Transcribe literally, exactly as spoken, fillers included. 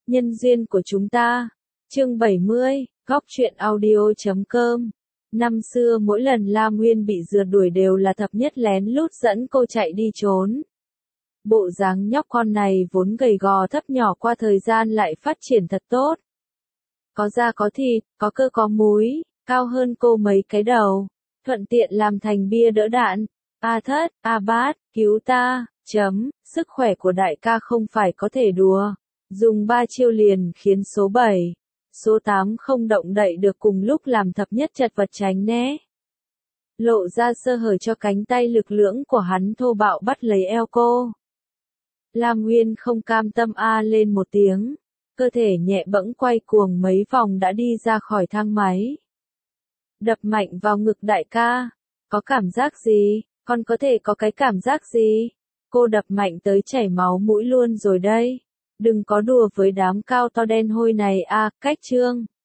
Nhân duyên của chúng ta. Chương bảy mươi, góc truyện audio chấm com. Năm xưa mỗi lần La Nguyên bị rượt đuổi đều là thập nhất lén lút dẫn cô chạy đi trốn. Bộ dáng nhóc con này vốn gầy gò thấp nhỏ qua thời gian lại phát triển thật tốt. Có da có thịt, có cơ có múi, cao hơn cô mấy cái đầu. Thuận tiện làm thành bia đỡ đạn. A thất, A bát, cứu ta, chấm, sức khỏe của đại ca không phải có thể đùa. Dùng ba chiêu liền khiến số bảy, số tám không động đậy được cùng lúc làm thập nhất chật vật tránh né. Lộ ra sơ hở cho cánh tay lực lưỡng của hắn thô bạo bắt lấy eo cô. Lam Nguyên không cam tâm a lên một tiếng, cơ thể nhẹ bẫng quay cuồng mấy vòng đã đi ra khỏi thang máy. Đập mạnh vào ngực đại ca, có cảm giác gì, con có thể có cái cảm giác gì? Cô đập mạnh tới chảy máu mũi luôn rồi đây. Đừng có đùa với đám cao to đen hôi này a, cách chương.